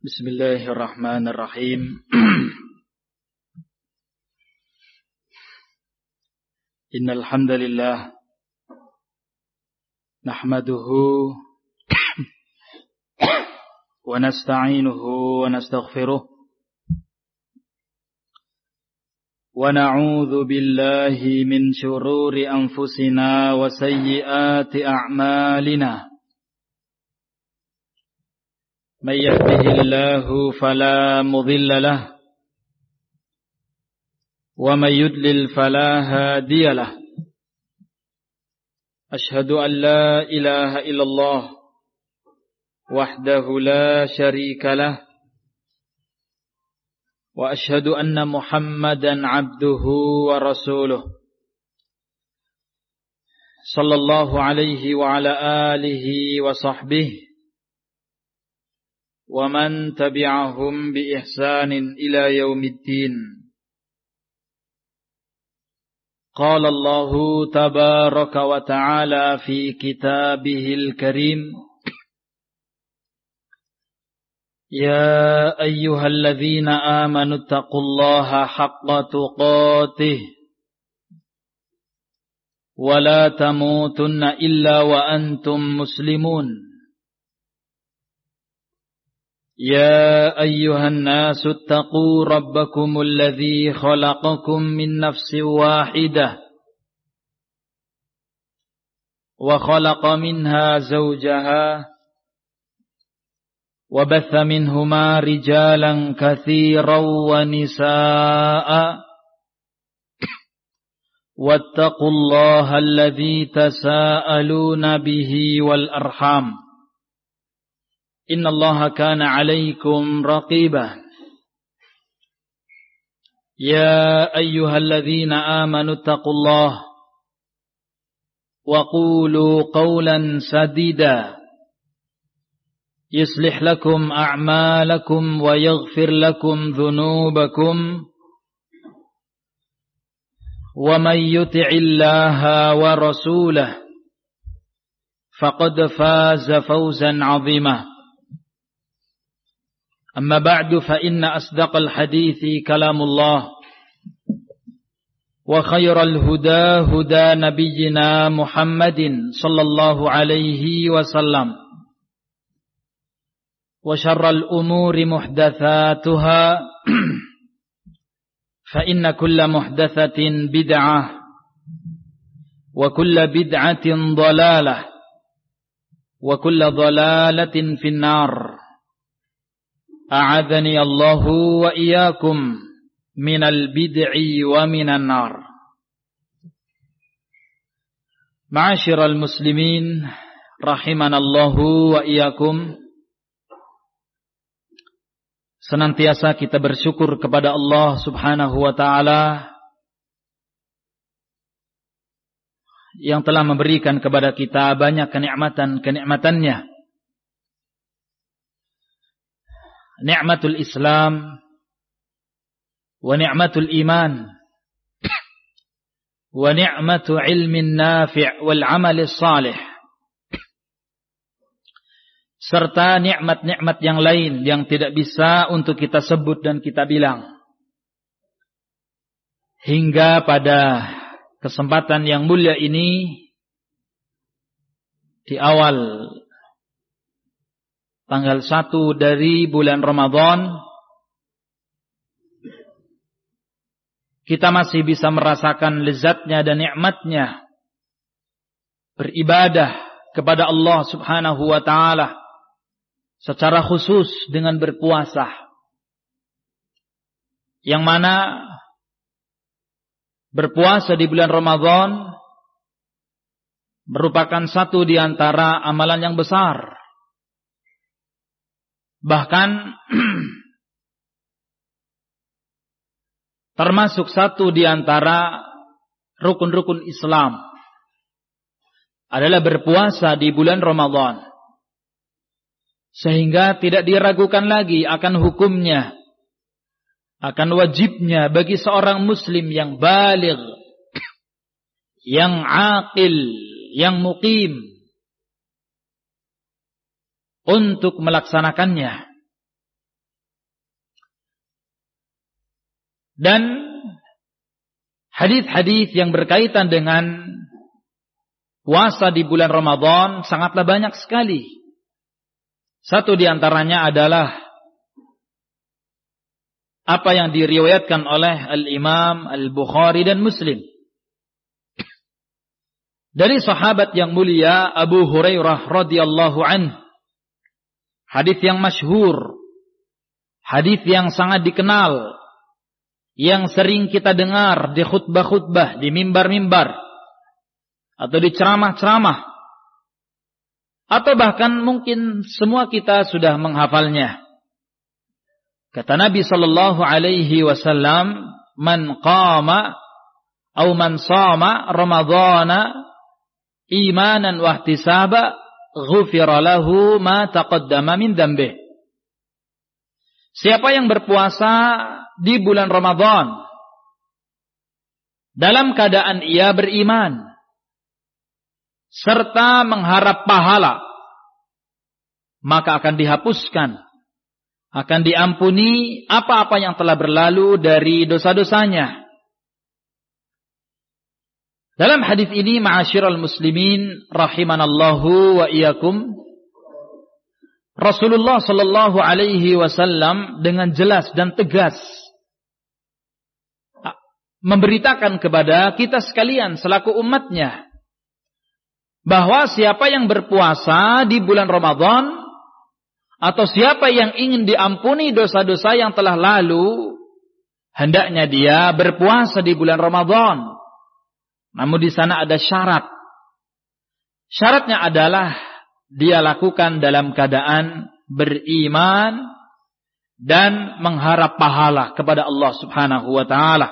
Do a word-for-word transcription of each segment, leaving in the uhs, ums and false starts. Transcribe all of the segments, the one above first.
Bismillahirrahmanirrahim. Innal hamdalillah nahmaduhu wa nasta'inuhu wa nastaghfiruh wa na'udzu billahi min shururi anfusina wa sayyiati a'malina. من يهده الله فلا مضل له ومن يضلل فلا هادي له أشهد أن لا إله إلا الله وحده لا شريك له وأشهد أن محمدا عبده ورسوله صلى الله عليه وعلى آله وصحبه ومن تبعهم بإحسان إلى يوم الدين. قال الله تبارك وتعالى في كتابه الكريم: يا أيها الذين آمنوا اتقوا الله حق تقاته ولا تموتن إلا وأنتم مسلمون. يا أيها الناس اتقوا ربكم الذي خلقكم من نفس واحدة وخلق منها زوجها وبث منهما رجالا كثيرا ونساء واتقوا الله الذي تساءلون به والأرحام إن الله كان عليكم رقيبا. يا أيها الذين آمنوا اتقوا الله وقولوا قولا سديدا يصلح لكم أعمالكم ويغفر لكم ذنوبكم ومن يطع الله ورسوله فقد فاز فوزا عظيما. أما بعد فإن أصدق الحديث كلام الله وخير الهدى هدى نبينا محمد صلى الله عليه وسلم وشر الأمور محدثاتها فإن كل محدثة بدعة وكل بدعة ضلالة وكل ضلالة في النار. أعاذني الله وإياكم من البدع ومن النار. Ma'asyiral muslimin rahimanallahu wa iyyakum. Senantiasa kita bersyukur kepada Allah Subhanahu wa taala yang telah memberikan kepada kita banyak kenikmatan-kenikmatannya. Ni'matul Islam wa ni'matul iman wa ni'matu ilmin nafi' wal amalis salih, serta nikmat-nikmat yang lain yang tidak bisa untuk kita sebut dan kita bilang. Hingga pada kesempatan yang mulia ini, di awal tanggal satu dari bulan Ramadan, kita masih bisa merasakan lezatnya dan nikmatnya beribadah kepada Allah Subhanahu wa taala secara khusus dengan berpuasa, yang mana berpuasa di bulan Ramadan merupakan satu di antara amalan yang besar. Bahkan termasuk satu di antara rukun-rukun Islam adalah berpuasa di bulan Ramadan. Sehingga tidak diragukan lagi akan hukumnya, akan wajibnya bagi seorang muslim yang baligh, yang aqil, yang muqim, untuk melaksanakannya. Dan hadis-hadis yang berkaitan dengan puasa di bulan Ramadan sangatlah banyak sekali. Satu di antaranya adalah apa yang diriwayatkan oleh Al-Imam Al-Bukhari dan Muslim dari sahabat yang mulia Abu Hurairah radhiyallahu anhu. Hadis yang masyhur, hadis yang sangat dikenal, yang sering kita dengar di khutbah-khutbah, di mimbar-mimbar, atau di ceramah-ceramah, atau bahkan mungkin semua kita sudah menghafalnya. Kata Nabi sallallahu alaihi wasallam, "Man qama atau man shama Ramadhana imanan wa ihtisaba, ghufira lahu ma taqaddama min dzambihi." Siapa yang berpuasa di bulan Ramadan dalam keadaan ia beriman serta mengharap pahala, maka akan dihapuskan, akan diampuni apa-apa yang telah berlalu dari dosa-dosanya. Dalam hadis ini, ma'asyiral muslimin rahimanallahu wa iyyakum, Rasulullah sallallahu alaihi wasallam dengan jelas dan tegas memberitakan kepada kita sekalian selaku umatnya bahwa siapa yang berpuasa di bulan Ramadan atau siapa yang ingin diampuni dosa-dosa yang telah lalu, hendaknya dia berpuasa di bulan Ramadan. Namun di sana ada syarat. Syaratnya adalah dia lakukan dalam keadaan beriman dan mengharap pahala kepada Allah Subhanahu wa taala.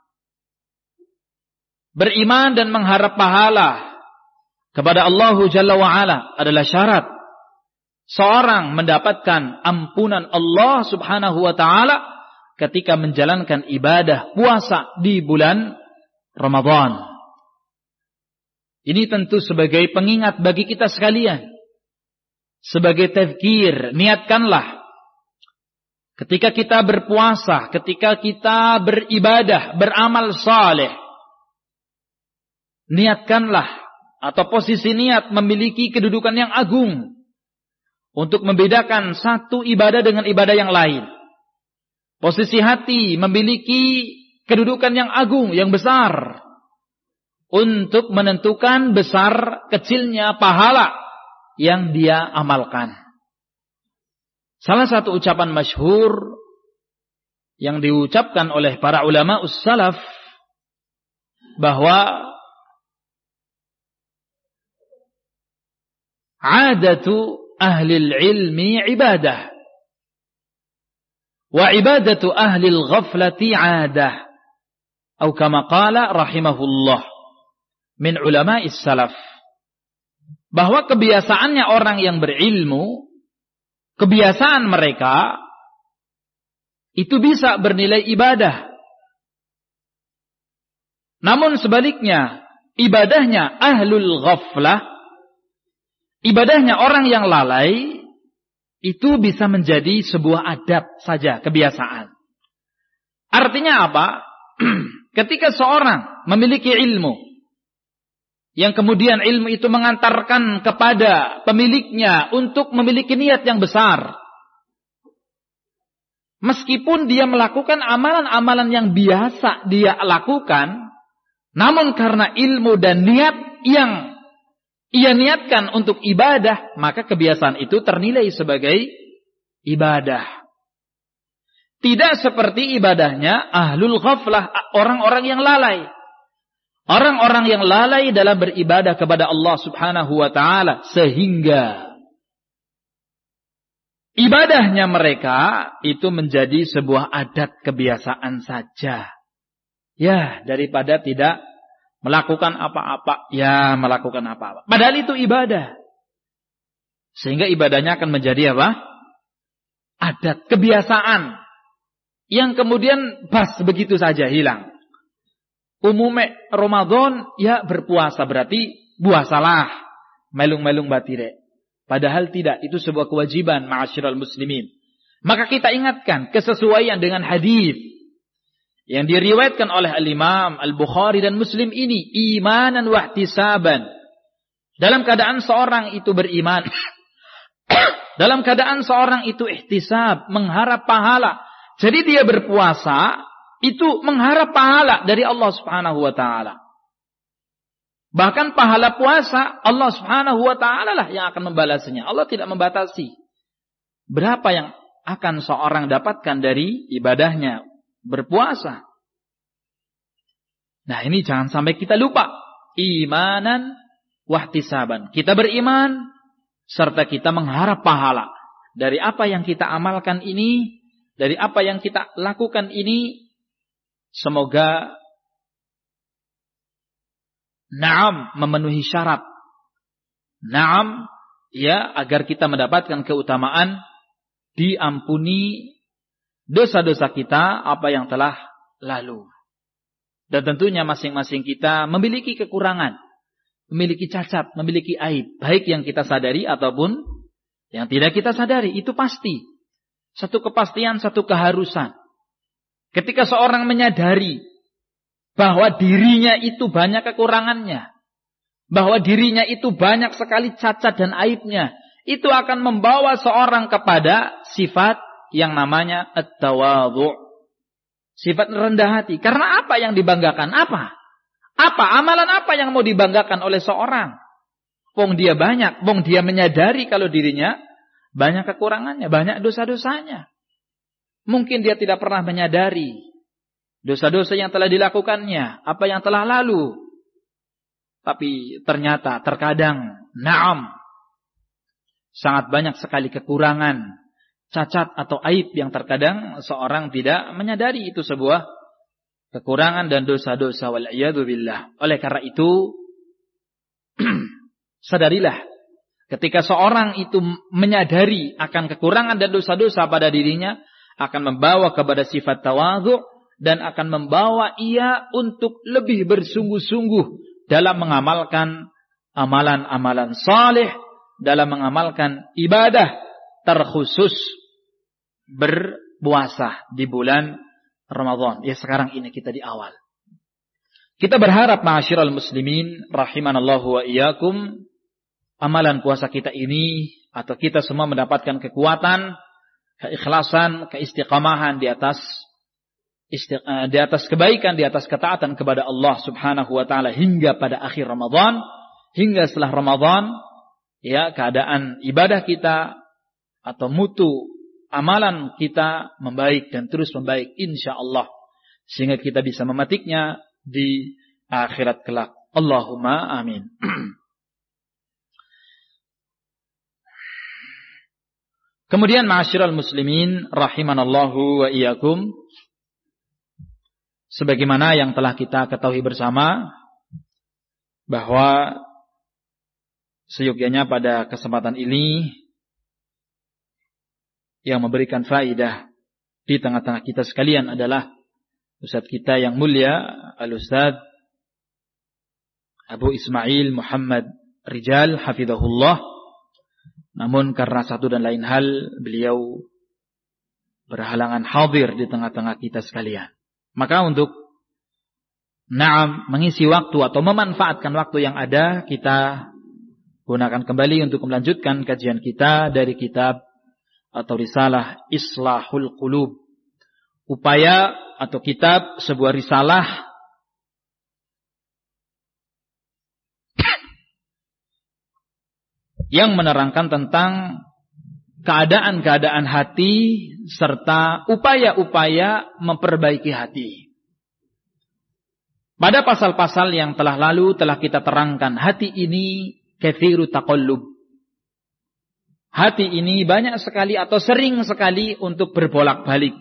Beriman dan mengharap pahala kepada Allah Jalla wa Ala adalah syarat seorang mendapatkan ampunan Allah Subhanahu wa taala ketika menjalankan ibadah puasa di bulan Ramadan. Ini tentu sebagai pengingat bagi kita sekalian, sebagai tazkir. Niatkanlah ketika kita berpuasa, ketika kita beribadah, beramal saleh, niatkanlah, atau posisi niat memiliki kedudukan yang agung untuk membedakan satu ibadah dengan ibadah yang lain. Posisi hati memiliki kedudukan yang agung, yang besar, untuk menentukan besar kecilnya pahala yang dia amalkan. Salah satu ucapan masyhur yang diucapkan oleh para ulama us-salaf bahwa adatu ahli ilmi ibadah wa ibadatu ahli ghaflati adah, atau kama qala rahimahullah min ulama'is salaf, bahwa kebiasaannya orang yang berilmu, kebiasaan mereka itu bisa bernilai ibadah. Namun sebaliknya, ibadahnya ahlul ghaflah, ibadahnya orang yang lalai, itu bisa menjadi sebuah adab saja, kebiasaan. Artinya apa? Ketika seorang memiliki ilmu, yang kemudian ilmu itu mengantarkan kepada pemiliknya untuk memiliki niat yang besar, meskipun dia melakukan amalan-amalan yang biasa dia lakukan, namun karena ilmu dan niat yang ia niatkan untuk ibadah, maka kebiasaan itu ternilai sebagai ibadah. Tidak seperti ibadahnya ahlul ghaflah, orang-orang yang lalai. Orang-orang yang lalai dalam beribadah kepada Allah Subhanahu wa taala, sehingga ibadahnya mereka itu menjadi sebuah adat kebiasaan saja. Ya, daripada tidak melakukan apa-apa, ya melakukan apa-apa. Padahal itu ibadah. Sehingga ibadahnya akan menjadi apa? Adat, kebiasaan, yang kemudian bas begitu saja hilang. Umumnya Ramadan ya berpuasa, berarti puasalah, melung-melung batire. Padahal tidak, itu sebuah kewajiban ma'asyiral muslimin. Maka kita ingatkan kesesuaian dengan hadis yang diriwayatkan oleh Al-Imam Al-Bukhari dan Muslim ini, imanan wa ihtisaban. Dalam keadaan seorang itu beriman, dalam keadaan seorang itu ihtisab, mengharap pahala. Jadi dia berpuasa itu mengharap pahala dari Allah Subhanahu wa taala. Bahkan pahala puasa Allah Subhanahu wa taala lah yang akan membalasnya. Allah tidak membatasi berapa yang akan seorang dapatkan dari ibadahnya berpuasa. Nah, ini jangan sampai kita lupa. Imanan wahtisaban. Kita beriman serta kita mengharap pahala dari apa yang kita amalkan ini, dari apa yang kita lakukan ini. Semoga na'am memenuhi syarat. Na'am, ya, agar kita mendapatkan keutamaan, diampuni dosa-dosa kita apa yang telah lalu. Dan tentunya masing-masing kita memiliki kekurangan, memiliki cacat, memiliki aib, baik yang kita sadari ataupun yang tidak kita sadari. Itu pasti. Satu kepastian, satu keharusan. Ketika seorang menyadari bahwa dirinya itu banyak kekurangannya, bahwa dirinya itu banyak sekali cacat dan aibnya, itu akan membawa seorang kepada sifat yang namanya at-tawadhu'. Sifat rendah hati. Karena apa yang dibanggakan? Apa? Apa? Amalan apa yang mau dibanggakan oleh seorang? Wong dia banyak, wong dia menyadari kalau dirinya banyak kekurangannya, banyak dosa-dosanya. Mungkin dia tidak pernah menyadari dosa-dosa yang telah dilakukannya, apa yang telah lalu. Tapi ternyata terkadang, na'am, sangat banyak sekali kekurangan, cacat atau aib yang terkadang seorang tidak menyadari itu sebuah kekurangan dan dosa-dosa, wal'iyadu billah. Oleh karena itu, sadarilah, ketika seorang itu menyadari akan kekurangan dan dosa-dosa pada dirinya, akan membawa kepada sifat tawadhu' dan akan membawa ia untuk lebih bersungguh-sungguh dalam mengamalkan amalan-amalan saleh, dalam mengamalkan ibadah, terkhusus berpuasa di bulan Ramadan. Ya, sekarang ini kita di awal. Kita berharap ma'asyiral muslimin rahimanallahu wa iyyakum, amalan puasa kita ini atau kita semua mendapatkan kekuatan, keikhlasan, keistiqamahan di atas isti, di atas kebaikan, di atas ketaatan kepada Allah Subhanahu wa taala hingga pada akhir Ramadan, hingga setelah Ramadan, ya, keadaan ibadah kita atau mutu amalan kita membaik dan terus membaik insyaallah, sehingga kita bisa memetiknya di akhirat kelak. Allahumma amin. Kemudian ma'asyiral muslimin rahimanallahu wa iyyakum, sebagaimana yang telah kita ketahui bersama bahwa seyogyanya pada kesempatan ini yang memberikan faidah di tengah-tengah kita sekalian adalah Ustaz kita yang mulia Al-Ustaz Abu Ismail Muhammad Rijal hafizahullah. Namun karena satu dan lain hal beliau berhalangan hadir di tengah-tengah kita sekalian. Maka untuk na'am mengisi waktu atau memanfaatkan waktu yang ada, kita gunakan kembali untuk melanjutkan kajian kita dari kitab atau risalah Islahul Qulub. Upaya atau kitab sebuah risalah yang menerangkan tentang keadaan-keadaan hati serta upaya-upaya memperbaiki hati. Pada pasal-pasal yang telah lalu telah kita terangkan, hati ini kathiru taqallub. Hati ini banyak sekali atau sering sekali untuk berbolak-balik.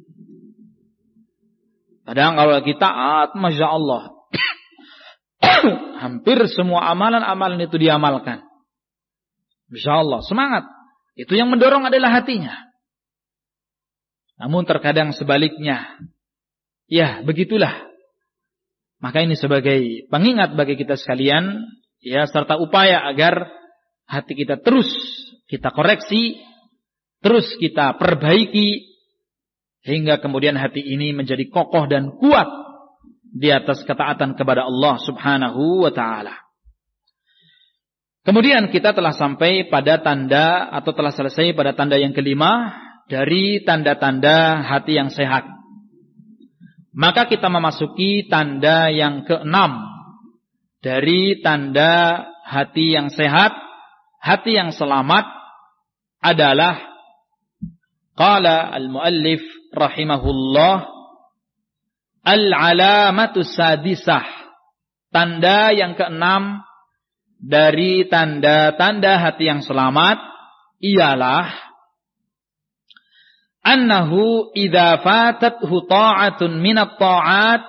Kadang kalau kita, ah, Masya Allah, hampir semua amalan-amalan itu diamalkan. Masya Allah, semangat. Itu yang mendorong adalah hatinya. Namun terkadang sebaliknya. Ya, begitulah. Maka ini sebagai pengingat bagi kita sekalian, ya, serta upaya agar hati kita terus kita koreksi, terus kita perbaiki, hingga kemudian hati ini menjadi kokoh dan kuat di atas ketaatan kepada Allah Subhanahu wa taala. Kemudian kita telah sampai pada tanda atau telah selesai pada tanda yang kelima dari tanda-tanda hati yang sehat. Maka kita memasuki tanda yang keenam dari tanda hati yang sehat, hati yang selamat adalah qala al-muallif rahimahullah al-alamatu sadisah. Tanda yang keenam dari tanda-tanda hati yang selamat ialah annahu idza fatathu ta'atun minat ta'at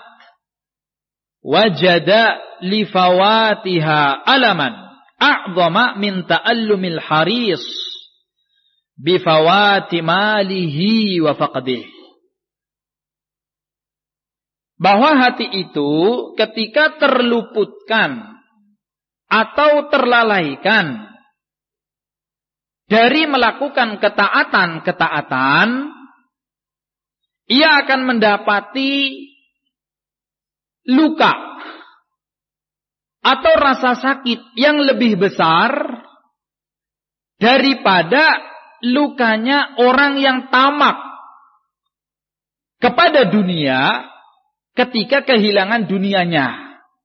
wajada li fawatiha alaman a'zama min ta'allumil haris bi fawati malihi wa faqdih. Bahwa hati itu ketika terluputkan atau terlalaikan dari melakukan ketaatan-ketaatan, ia akan mendapati luka atau rasa sakit yang lebih besar daripada lukanya orang yang tamak kepada dunia ketika kehilangan dunianya.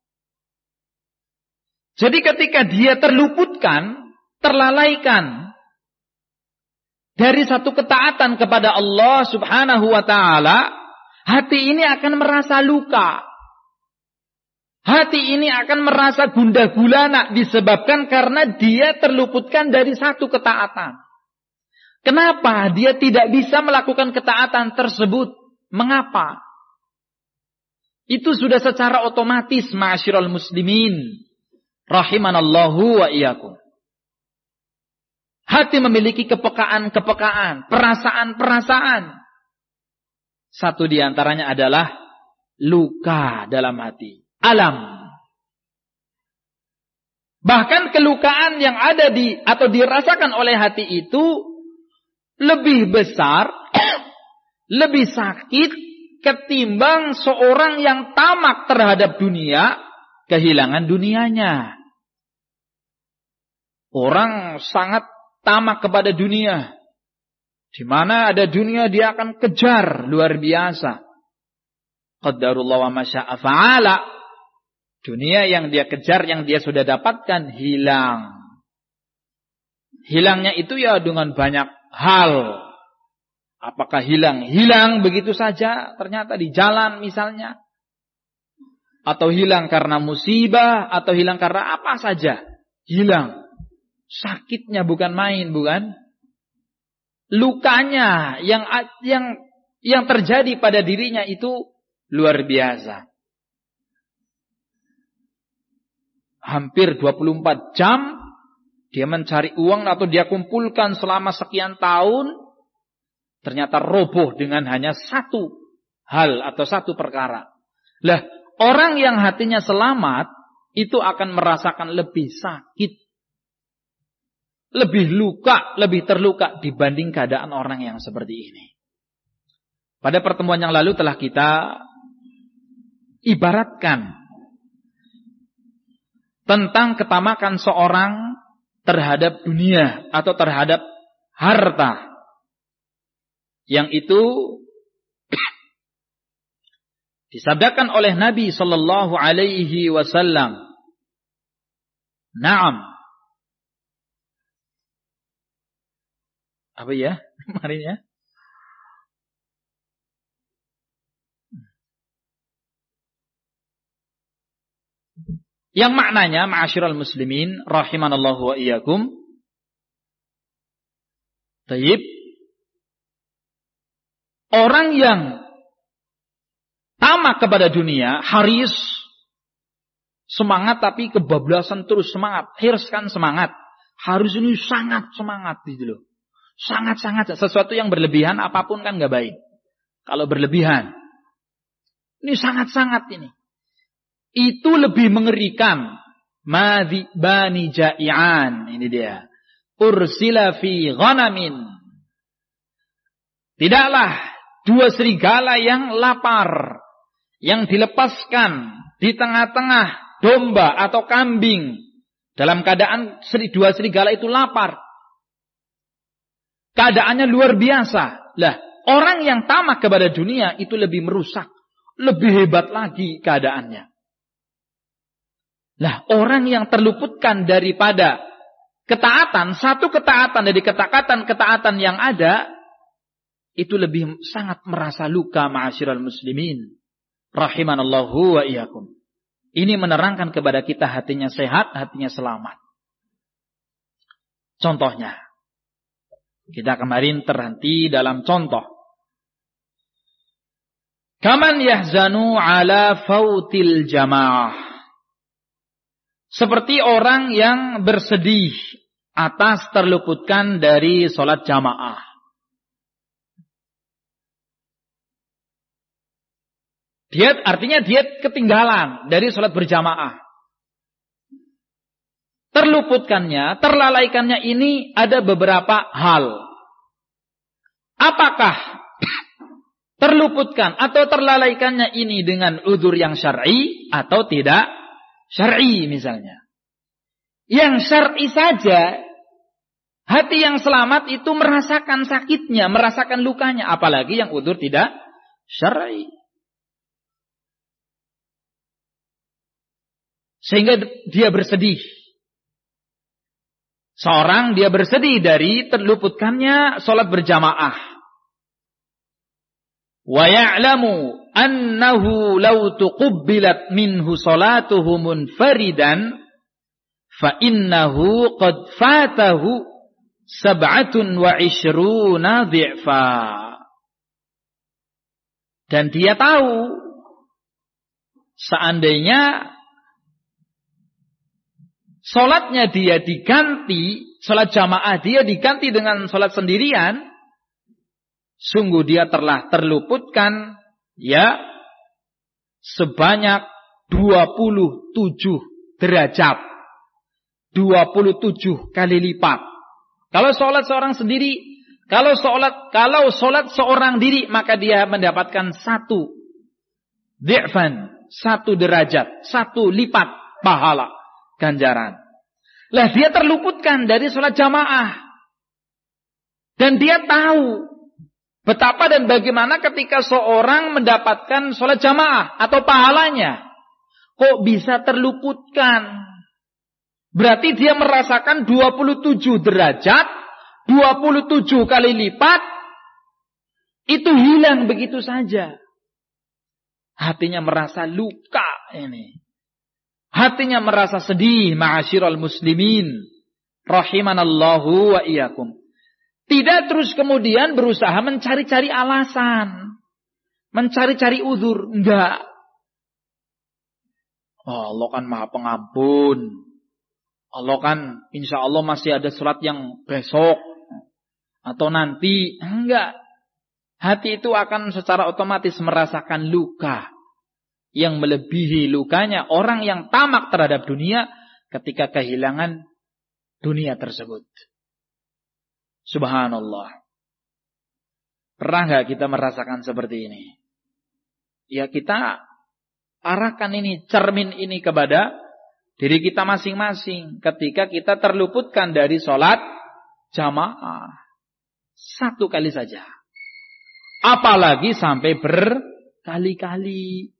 Jadi ketika dia terluputkan, terlalaikan dari satu ketaatan kepada Allah Subhanahu wa taala, hati ini akan merasa luka. Hati ini akan merasa gundah gulana disebabkan karena dia terluputkan dari satu ketaatan. Kenapa dia tidak bisa melakukan ketaatan tersebut? Mengapa? Itu sudah secara otomatis, ma'asyiral muslimin rahimanallahu wa iyyakum. Hati memiliki kepekaan-kepekaan, perasaan-perasaan. Satu di antaranya adalah luka dalam hati, alam. Bahkan kelukaan yang ada di atau dirasakan oleh hati itu lebih besar, lebih sakit ketimbang seorang yang tamak terhadap dunia, kehilangan dunianya. Orang sangat tamak kepada dunia. Di mana ada dunia dia akan kejar luar biasa. Qadarullah wa masya'a fa'ala. Dunia yang dia kejar, yang dia sudah dapatkan, hilang. Hilangnya itu ya dengan banyak hal. Apakah hilang? Hilang begitu saja, ternyata di jalan misalnya. Atau hilang karena musibah, atau hilang karena apa saja. Hilang. Sakitnya bukan main, bukan? Lukanya yang yang yang terjadi pada dirinya itu luar biasa. Hampir dua puluh empat jam dia mencari uang atau dia kumpulkan selama sekian tahun, ternyata roboh dengan hanya satu hal atau satu perkara. Lah, orang yang hatinya selamat itu akan merasakan lebih sakit, lebih luka, lebih terluka dibanding keadaan orang yang seperti ini. Pada pertemuan yang lalu telah kita ibaratkan tentang ketamakan seorang terhadap dunia atau terhadap harta. Yang itu disabdakan oleh Nabi sallallahu alaihi wasallam. Naam. Apa ya kemarin ya? Yang maknanya, ma'asyiral muslimin rahimanallahu wa iyyakum. Tayyib. Orang yang tamak kepada dunia, haris, semangat tapi kebablasan terus semangat, hirskan semangat. Haris ini sangat semangat gitu loh. Sangat-sangat, sesuatu yang berlebihan apapun kan gak baik. Kalau berlebihan. Ini sangat-sangat ini. Itu lebih mengerikan. Madhibani ja'i'an. Ini dia. Ursila fi ghanamin. Tidaklah dua serigala yang lapar, yang dilepaskan di tengah-tengah domba atau kambing, dalam keadaan dua serigala itu lapar. Keadaannya luar biasa. Lah, orang yang tamak kepada dunia itu lebih merusak, lebih hebat lagi keadaannya. Lah, orang yang terluputkan daripada ketaatan, satu ketaatan dari ketaatan-ketaatan yang ada, itu lebih sangat merasa luka, ma'asyiral muslimin. Rahimanallahu wa iyyakum. Ini menerangkan kepada kita hatinya sehat, hatinya selamat. Contohnya, kita kemarin terhenti dalam contoh. Kaman yahzanu ala fautil jamaah. Seperti orang yang bersedih atas terluputkan dari sholat jamaah. Dia artinya dia ketinggalan dari sholat berjamaah. Terluputkannya, terlalaikannya ini ada beberapa hal. Apakah terluputkan atau terlalaikannya ini dengan udzur yang syar'i atau tidak syar'i misalnya. Yang syar'i saja, hati yang selamat itu merasakan sakitnya, merasakan lukanya, apalagi yang udzur tidak syar'i. Sehingga dia bersedih. Seorang dia bersedih dari terluputkannya sholat berjamaah. Wa ya'lamu annahu law tuqubbilat minhu sholatuhu munfaridan fa innahu qad fatahu sab'atun wa ishruna dhi'fa. Dan dia tahu seandainya sholatnya dia diganti, sholat jamaah dia diganti dengan sholat sendirian, sungguh dia telah terluputkan ya sebanyak dua puluh tujuh derajat, dua puluh tujuh kali lipat. Kalau sholat seorang sendiri, kalau sholat kalau sholat seorang diri, maka dia mendapatkan satu dhi'fan, satu derajat, satu lipat pahala ganjaran. Lah dia terluputkan dari sholat jamaah. Dan dia tahu betapa dan bagaimana ketika seorang mendapatkan sholat jamaah atau pahalanya. Kok bisa terluputkan? Berarti dia merasakan dua puluh tujuh derajat, dua puluh tujuh kali lipat, itu hilang begitu saja. Hatinya merasa luka ini. Hatinya merasa sedih, ma'asyiral muslimin, rahimanallahu wa iyyakum. Tidak terus kemudian berusaha mencari-cari alasan, mencari-cari uzur, enggak. Oh, Allah kan Maha Pengampun. Allah kan insya Allah masih ada surat yang besok atau nanti, enggak. Hati itu akan secara otomatis merasakan luka yang melebihi lukanya orang yang tamak terhadap dunia ketika kehilangan dunia tersebut. Subhanallah. Pernah gak kita merasakan seperti ini? Ya kita arahkan ini, cermin ini kepada diri kita masing-masing ketika kita terluputkan dari sholat jamaah. Satu kali saja. Apalagi sampai berkali-kali.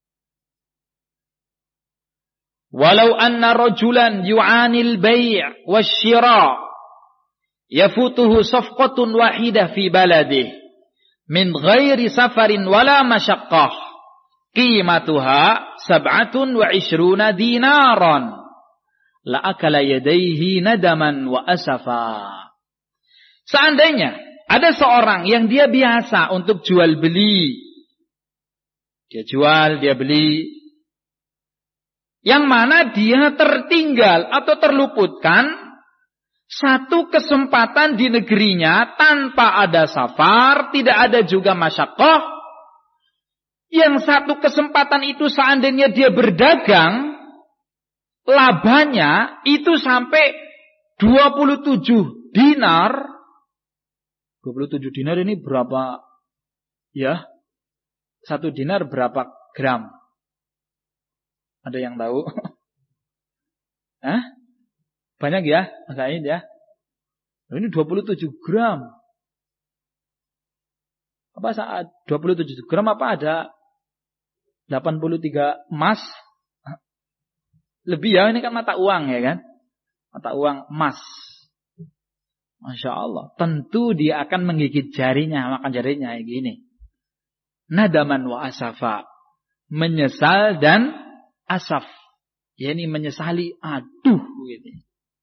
Walau anna rajulan yu'anil bai' wasyira' yafutuhu safqatun wahidah fi baladih min ghairi safarin wala masyaqqah qimatuha sab'atun wa ishruna dinaran la akala yadayhi nadaman wa asafa. Seandainya ada seorang yang dia biasa untuk jual beli, dia jual, dia beli, yang mana dia tertinggal atau terluputkan satu kesempatan di negerinya tanpa ada safar, tidak ada juga masyaqqah. Yang satu kesempatan itu seandainya dia berdagang, labanya itu sampai dua puluh tujuh dinar. dua puluh tujuh dinar ini berapa? Ya. Satu dinar berapa gram? Ada yang tahu? Hah? Banyak ya, Mas Aid ya? Ini dua puluh tujuh gram. Apa saat dua puluh tujuh gram apa ada delapan puluh tiga emas? Lebih ya, ini kan mata uang ya kan? Mata uang emas. Masya Allah. Tentu dia akan menggigit jarinya, makan jarinya kayak gini. Nadaman wa asafa. Menyesal dan asaf. Ya ini menyesali, aduh gitu.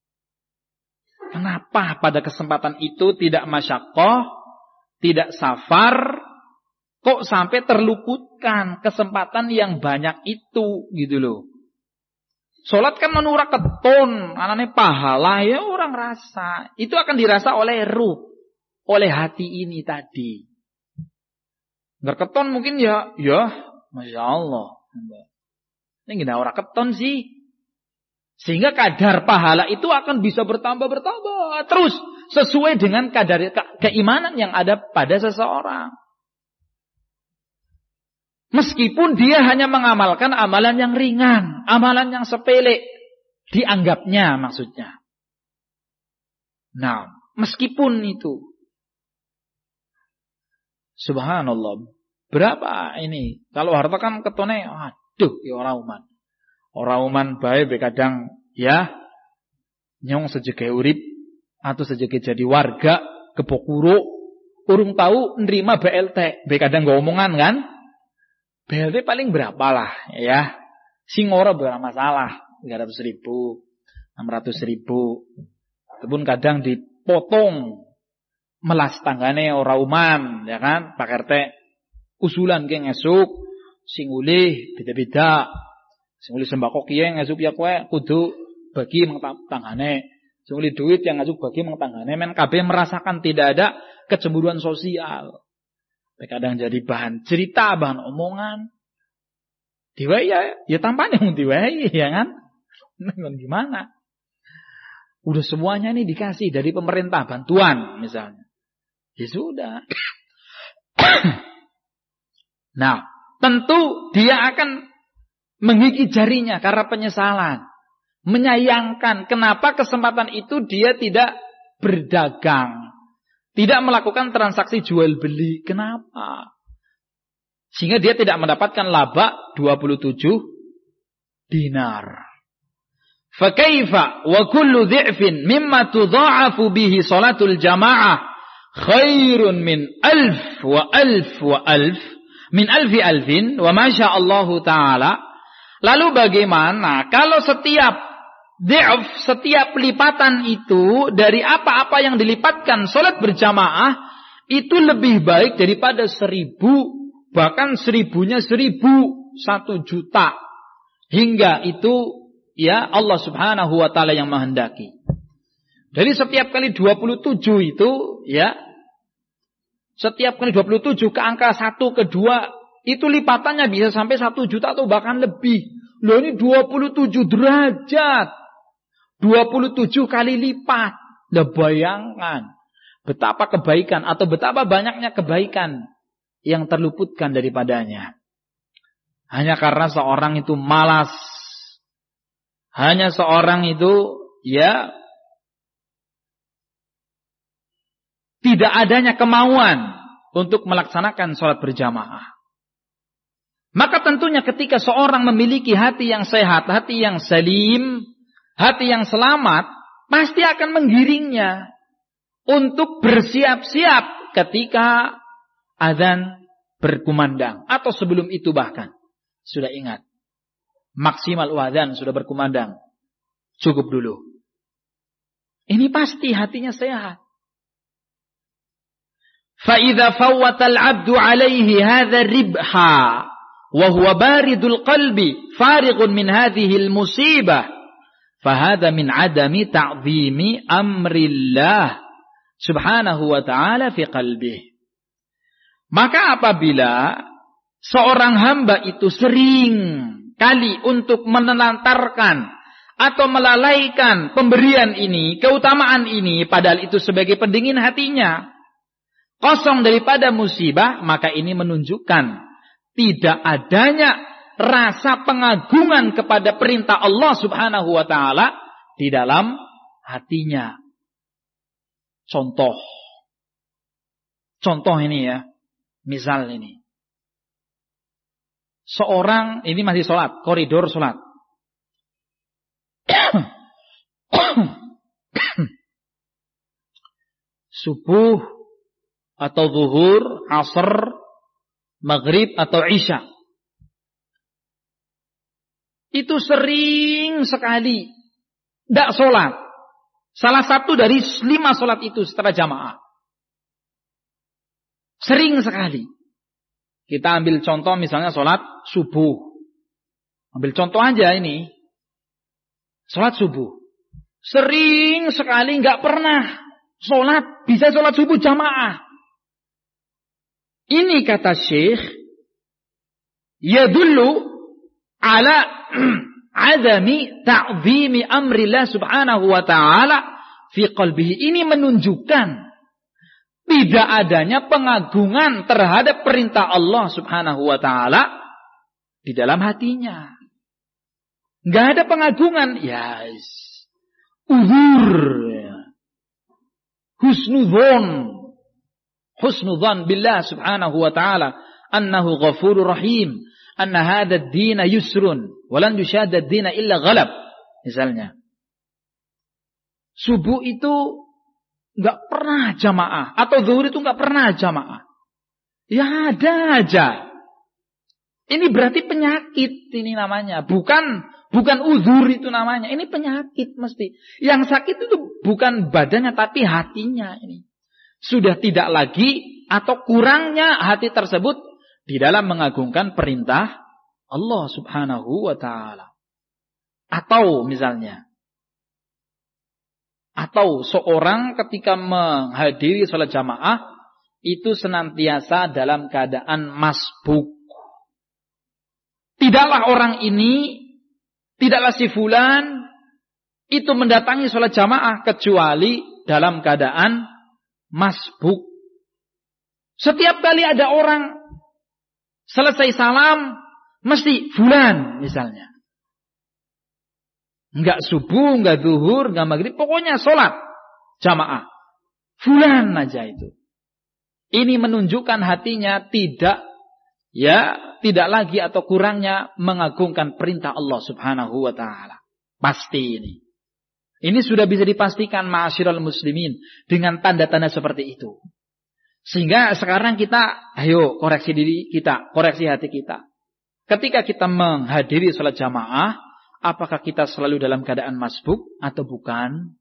Kenapa pada kesempatan itu tidak masyaqqah, tidak safar, kok sampai terluputkan kesempatan yang banyak itu gitu loh. Salat kan menurut keton, anane pahala ya orang rasa. Itu akan dirasa oleh ruh, oleh hati ini tadi. Berketon mungkin ya, ya, Masya Allah. Ini gak orang keton sih. Sehingga kadar pahala itu akan bisa bertambah-bertambah terus sesuai dengan kadar ke keimanan yang ada pada seseorang. Meskipun dia hanya mengamalkan amalan yang ringan, amalan yang sepele, dianggapnya maksudnya. Nah, meskipun itu. Subhanallah. Berapa ini? Kalau harta kan ketone, aduh, ya orang uman. Orang uman baik kadang ya nyong sejege urip atau sejege jadi warga kepokuro urung tahu nerima B L T. Be kadang gak omongan kan? B L T paling berapa lah ya? Sing ora berapa masalah, tiga ratus ribu, enam ratus ribu. Ataupun kadang dipotong melas tanggane ora uman ya kan? Pak R T usulan ke ngesuk sing ulih beda-beda. Sing uli sembako kiye ngasuk ya kowe kudu bagi mang tanggane. Sing uli duit yang ngasuk bagi mang tanggane. Men kabeh merasakan tidak ada kecemburuan sosial. Kadang jadi bahan cerita, bahan omongan. Diwai ya, ya tampaknya mau diwai ya kan? Nah, gimana? Udah semuanya nih dikasih dari pemerintah bantuan misalnya. Ya sudah. Nah, tentu dia akan menggigit jarinya karena penyesalan. Menyayangkan kenapa kesempatan itu dia tidak berdagang. Tidak melakukan transaksi jual beli. Kenapa? Sehingga dia tidak mendapatkan laba dua puluh tujuh dinar. Fakaifa wa kullu dhi'fin mimma tudha'afu bihi salatul jamaah khairun min alf wa alf wa alf min alfi alfin wa masya Allahu ta'ala. Lalu bagaimana kalau setiap dhi'f, setiap lipatan itu dari apa-apa yang dilipatkan salat berjamaah itu lebih baik daripada seribu, bahkan seribunya seribu, satu juta. Hingga itu ya Allah subhanahu wa ta'ala yang menghendaki. Dari setiap kali dua puluh tujuh itu ya, setiap kali dua puluh tujuh ke angka satu, ke dua, itu lipatannya bisa sampai satu juta atau bahkan lebih. Loh ini dua puluh tujuh derajat. dua puluh tujuh kali lipat. Loh bayangkan. Betapa kebaikan atau betapa banyaknya kebaikan yang terluputkan daripadanya. Hanya karena seorang itu malas. Hanya seorang itu ya tidak adanya kemauan untuk melaksanakan sholat berjamaah. Maka tentunya ketika seorang memiliki hati yang sehat, hati yang salim, hati yang selamat, pasti akan menggiringnya untuk bersiap-siap ketika azan berkumandang. Atau sebelum itu bahkan. Sudah ingat. Maksimal azan sudah berkumandang. Cukup dulu. Ini pasti hatinya sehat. فَإِذَا فَوَّتَ الْعَبْدُ عَلَيْهِ هَذَا الرِّبْحَ وَهُوَ بَارِدُ الْقَلْبِ فَارِغٌ مِنْ هَذِهِ الْمُصِيبَةِ فَهَذَا مِنْ عَدَمِ تَعْظِيمِ أَمْرِ اللَّهِ سُبْحَانَهُ وَتَعَالَى فِي قَلْبِهِ. Maka apabila seorang hamba itu sering kali untuk menelantarkan atau melalaikan pemberian ini, keutamaan ini, padahal itu sebagai pendingin hatinya, kosong daripada musibah, maka ini menunjukkan tidak adanya rasa pengagungan kepada perintah Allah Subhanahu wa taala di dalam hatinya. Contoh. Contoh ini ya. Misal ini. Seorang, ini masih sholat, koridor sholat. Subuh atau zuhur, asar, maghrib atau isya. Itu sering sekali tidak sholat. Salah satu dari lima sholat itu setelah jamaah. Sering sekali. Kita ambil contoh misalnya sholat subuh. Ambil contoh aja ini. Sholat subuh. Sering sekali nggak pernah sholat. Bisa sholat subuh jamaah. Ini kata Syekh. Yadullu ala adami ta'zimi amrillah subhanahu wa ta'ala fi qalbihi. Ini menunjukkan tidak adanya pengagungan terhadap perintah Allah subhanahu wa ta'ala di dalam hatinya. Nggak ada pengagungan. Yes. Uzur. Husnudzon. Husnudzon billah subhanahu wa ta'ala. Annahu ghafurur rahim. Anna hadha ad-dina yusrun. Walan yushadda ad-dina illa ghalab. Misalnya. Subuh itu nggak pernah jamaah. Atau zuhur itu nggak pernah jamaah. Ya ada aja. Ini berarti penyakit ini namanya. Bukan bukan uzur itu namanya. Ini penyakit mesti. Yang sakit itu bukan badannya tapi hatinya ini. Sudah tidak lagi atau kurangnya hati tersebut di dalam mengagungkan perintah Allah subhanahu wa ta'ala. Atau misalnya. Atau seorang ketika menghadiri sholat jamaah. Itu senantiasa dalam keadaan masbuk. Tidaklah orang ini. Tidaklah si fulan. Itu mendatangi sholat jamaah. Kecuali dalam keadaan masbuk. Setiap kali ada orang selesai salam, mesti fulan misalnya. Enggak subuh, enggak zuhur, enggak maghrib, pokoknya sholat jamaah. Fulan aja itu. Ini menunjukkan hatinya tidak, ya, tidak lagi atau kurangnya mengagungkan perintah Allah subhanahu wa ta'ala. Pasti ini. Ini sudah bisa dipastikan ma'asyiral muslimin dengan tanda-tanda seperti itu. Sehingga sekarang kita, ayo koreksi diri kita, koreksi hati kita. Ketika kita menghadiri salat jamaah, apakah kita selalu dalam keadaan masbuk atau bukan?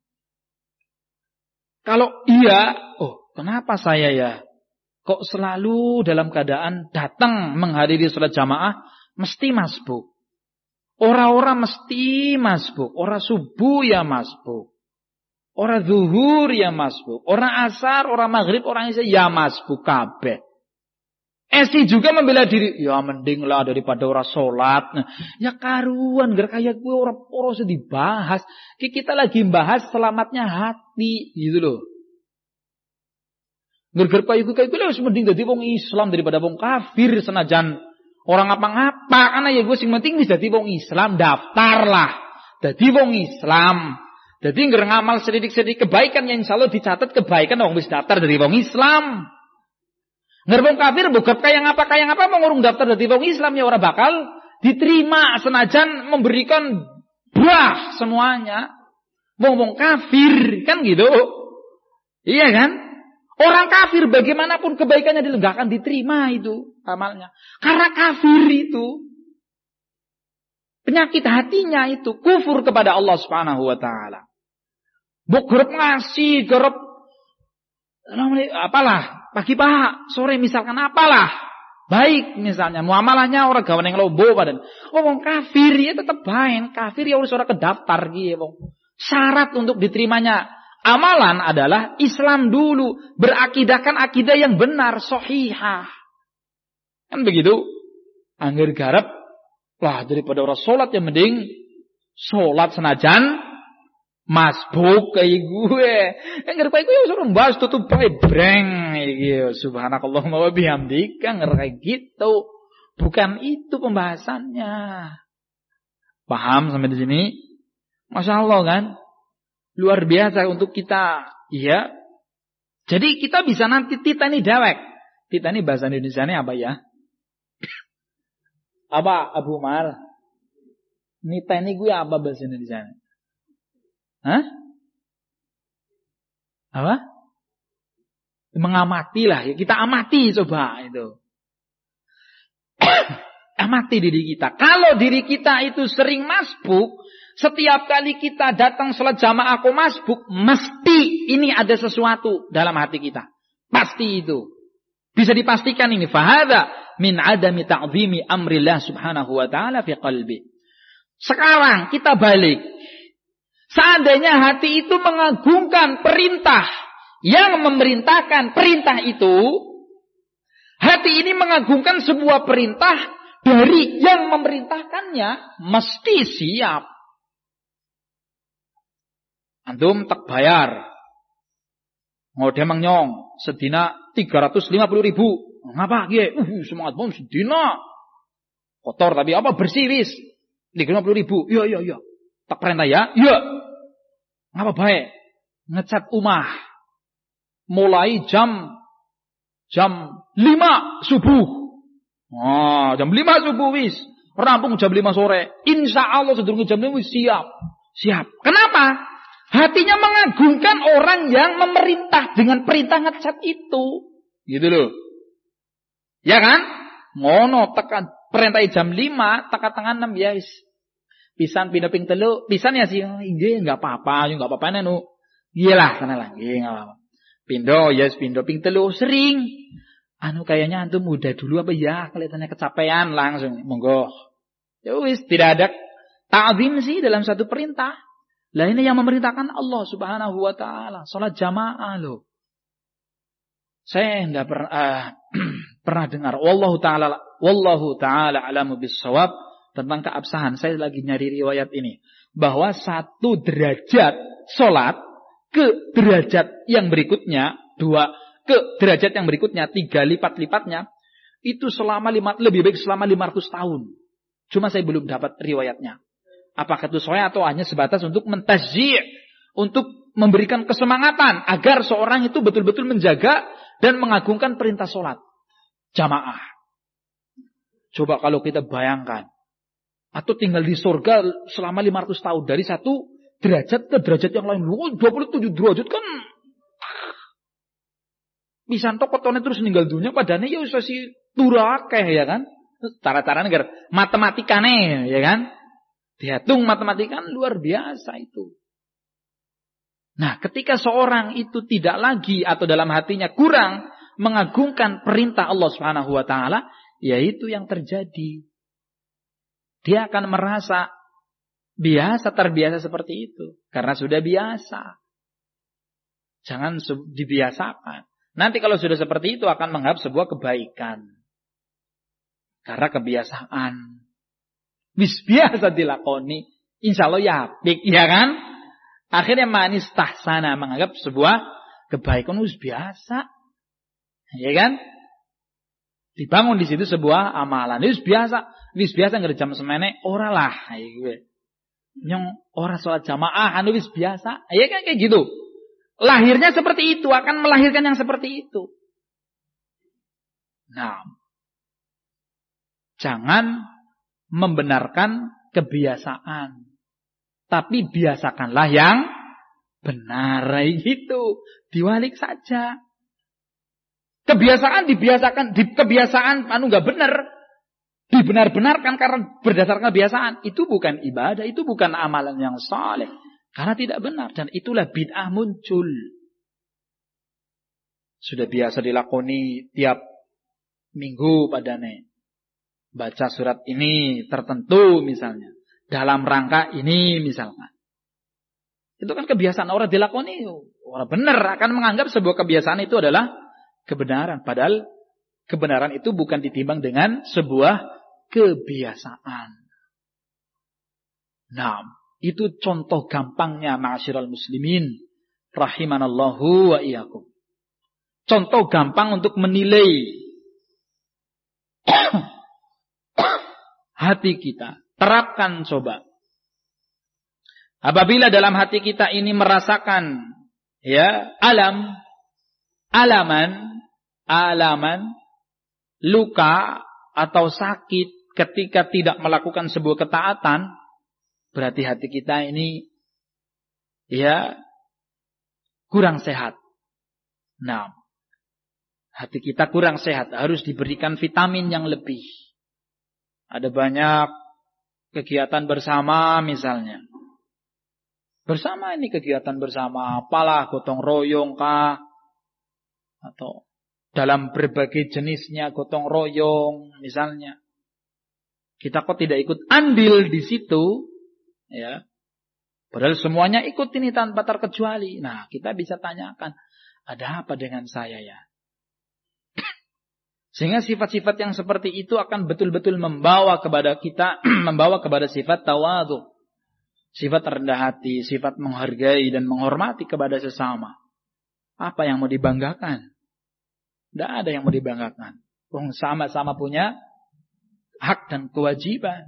Kalau iya, oh kenapa saya ya? Kok selalu dalam keadaan datang menghadiri salat jamaah, mesti masbuk. Orang-orang mesti masbuk. Orang subuh ya masbuk. Orang zuhur ya masbuk. Orang asar, orang maghrib, orang isya ya masbuk kabeh. Esi juga membela diri. Ya mending lah daripada orang sholat. Nah, ya karuan. Gara kayak gue orang-orang sedih dibahas. Kita lagi bahas selamatnya hati. Gitu loh. Gara-gara kayak gue kayak gue harus mending jadi wong Islam daripada wong kafir. Senajan orang apa-apa. Karena ya gue sing penting bisa jadi wong Islam. Daftar lah. Jadi wong Islam. Jadi ngamal sedikit-sedikit kebaikan yang insya Allah dicatat kebaikan wong wis daftar dari wong Islam. Ngerbong kafir bukan kayak apa kayak apa mau ngurung daftar dari wong Islam ya orang bakal diterima senajan memberikan buah semuanya. Wong-wong kafir kan gitu. Iya kan? Orang kafir bagaimanapun kebaikannya nggak akan diterima itu amalnya. Karena kafir itu penyakit hatinya itu kufur kepada Allah Subhanahu wa taala. Buk gerep ngasih, gerep apalah, pagi pak, sore misalkan apalah. Baik misalnya, muamalahnya orang gawan yang lobo badan. Oh, wong kafir ya tetap baik, kafir ya harus orang kedaftar gitu, wong. Syarat untuk diterimanya amalan adalah Islam dulu, berakidahkan akidah yang benar, sahihah. Kan begitu? Angger garap lah daripada orang sholat yang mending sholat senajan masbuk kayak gue. Yang ngerti gue ya suruh bahas tutup bae breng iki. Subhanakallahumma wa bihamdika ngerti gitu. Bukan itu pembahasannya. Paham sampai di sini? Masya Allah kan? Luar biasa untuk kita. Iya. Jadi kita bisa nanti titani dewek. Titani bahasa Indonesia ini apa ya? Apa Abu Umar? Nitani gue apa bahasa Indonesia? Hah? Apa? Mengamati lah. Ya. Kita amati coba itu. Amati diri kita. Kalau diri kita itu sering masbuk, setiap kali kita datang salat jamaah kok masbuk, mesti ini ada sesuatu dalam hati kita. Pasti itu. Bisa dipastikan ini. Fahada min adami ta'zimi amrillah subhanahu wa ta'ala fi qalbi. Sekarang kita balik. Seandainya hati itu mengagungkan perintah yang memerintahkan perintah itu, hati ini mengagungkan sebuah perintah dari yang memerintahkannya, mesti siap. Antum tak bayar. Ngode mengyong sedina tiga ratus lima puluh ribu. Ngapa ye? Uh, semangat bom sedina. Kotor tapi apa bersih wis. tiga ratus lima puluh ribu. Iya iya iya. Tak perintah ya? Iya. Ngapa baik? Ngecat umah. Mulai jam jam lima subuh. Oh, jam lima subuh wis. Rampung jam lima sore. Insya Allah sedurunge jam lima wis siap. Siap. Kenapa? Hatinya mengagungkan orang yang memerintah dengan perintah ngecat itu. Gitu loh. Ya kan? Ngono tekan perintah jam lima, tekan tengah enam ya wis. Pisan pindah ping telu, pisan ya sih, nggih enggak apa-apa, yo enggak apa-apa nenu. Iyalah, sana lah, nggih enggak apa-apa. Pindo, ya yes, pindo ping telu sering. Anu kayaknya antum muda dulu apa ya, kelihatannya kecapean langsung, monggo. Ya wis, tidak ada ta'zim sih dalam satu perintah. Lah ini yang memerintahkan Allah Subhanahu wa taala, salat jamaah loh. Saya enggak per, uh, pernah dengar wallahu taala wallahu taala alamu bissawab tentang keabsahan. Saya lagi nyari riwayat ini bahwa satu derajat salat ke derajat yang berikutnya, dua ke derajat yang berikutnya, tiga lipat-lipatnya, itu selama lima, lebih baik selama lima ratus tahun. Cuma saya belum dapat riwayatnya. Apakah itu sahih atau hanya sebatas untuk mentazyi', untuk memberikan kesemangatan agar seorang itu betul-betul menjaga dan mengagungkan perintah salat jamaah. Coba kalau kita bayangkan, atau tinggal di surga selama lima ratus tahun, dari satu derajat ke derajat yang lain, oh, dua puluh tujuh derajat kan. Pisan tok kotone terus ninggal dunia padane ya wis si turakeh ya kan. Cara-cara agar matematikane ya kan. Dihitung matematikan luar biasa itu. Nah, ketika seorang itu tidak lagi atau dalam hatinya kurang mengagungkan perintah Allah Subhanahu wa taala, yaitu yang terjadi. Dia akan merasa biasa, terbiasa seperti itu karena sudah biasa. Jangan dibiasakan. Nanti kalau sudah seperti itu akan menganggap sebuah kebaikan. Karena kebiasaan. Wis biasa dilakoni, insya Allah ya apik, ya kan? Akhirnya manis tahsana, menganggap sebuah kebaikan wis biasa. Ya kan? Dibangun di situ sebuah amalan. Wis biasa, wis biasa ngerjam semene ora lah, ya nyong ora salat jamaah anu wis biasa. Ya kan kayak gitu. Lahirnya seperti itu, akan melahirkan yang seperti itu. Nah, jangan membenarkan kebiasaan, tapi biasakanlah yang benar gitu. Diwalik saja. Kebiasaan dibiasakan, di, kebiasaan anu nggak benar, dibenar-benarkan karena berdasarkan kebiasaan. Itu bukan ibadah, itu bukan amalan yang saleh. Karena tidak benar, dan itulah bid'ah muncul. Sudah biasa dilakoni tiap minggu padane. Baca surat ini tertentu misalnya. Dalam rangka ini misalnya. Itu kan kebiasaan orang dilakoni. Orang benar akan menganggap sebuah kebiasaan itu adalah kebenaran. Padahal kebenaran itu bukan ditimbang dengan sebuah kebiasaan. Nah, Itu contoh gampangnya ma'asyiral muslimin rahimanallahu wa iyyakum. Contoh gampang untuk menilai hati kita. Terapkan coba. Apabila dalam hati kita ini merasakan ya alam, alaman, alaman, luka atau sakit ketika tidak melakukan sebuah ketaatan, berarti hati kita ini ya kurang sehat. Nah, hati kita kurang sehat, harus diberikan vitamin yang lebih. Ada banyak kegiatan bersama misalnya. Bersama ini kegiatan bersama, apalah gotong royong kah? Atau dalam berbagai jenisnya gotong royong misalnya. Kita kok tidak ikut andil di situ, ya. Padahal semuanya ikut ini tanpa terkecuali. Nah, kita bisa tanyakan, ada apa dengan saya ya? Sehingga sifat-sifat yang seperti itu akan betul-betul membawa kepada kita, membawa kepada sifat tawadhu. Sifat rendah hati, sifat menghargai dan menghormati kepada sesama. Apa yang mau dibanggakan? Tidak ada yang mau dibanggakan. Wong sama-sama punya hak dan kewajiban.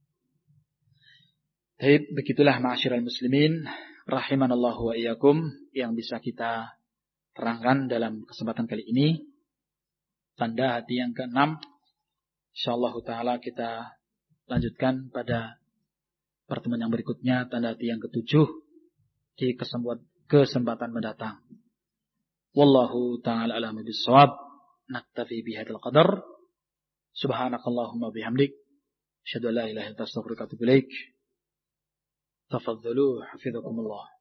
Jadi begitulah ma'asyiral muslimin rahimanallahu wa iyyakum yang bisa kita terangkan dalam kesempatan kali ini. Tanda hati yang keenam, insyaallah taala kita lanjutkan pada pertemuan yang berikutnya. Tanda hati yang ketujuh di kesempatan mendatang. Wallahu ta'ala a'lam bis-shawab. Naktafi bihadzal qadar. Subhanakallahumma bihamdik, asyhadu an la ilaha illa anta astaghfiruka wa atubu ilaik. Tafadhalu hafizakumullah.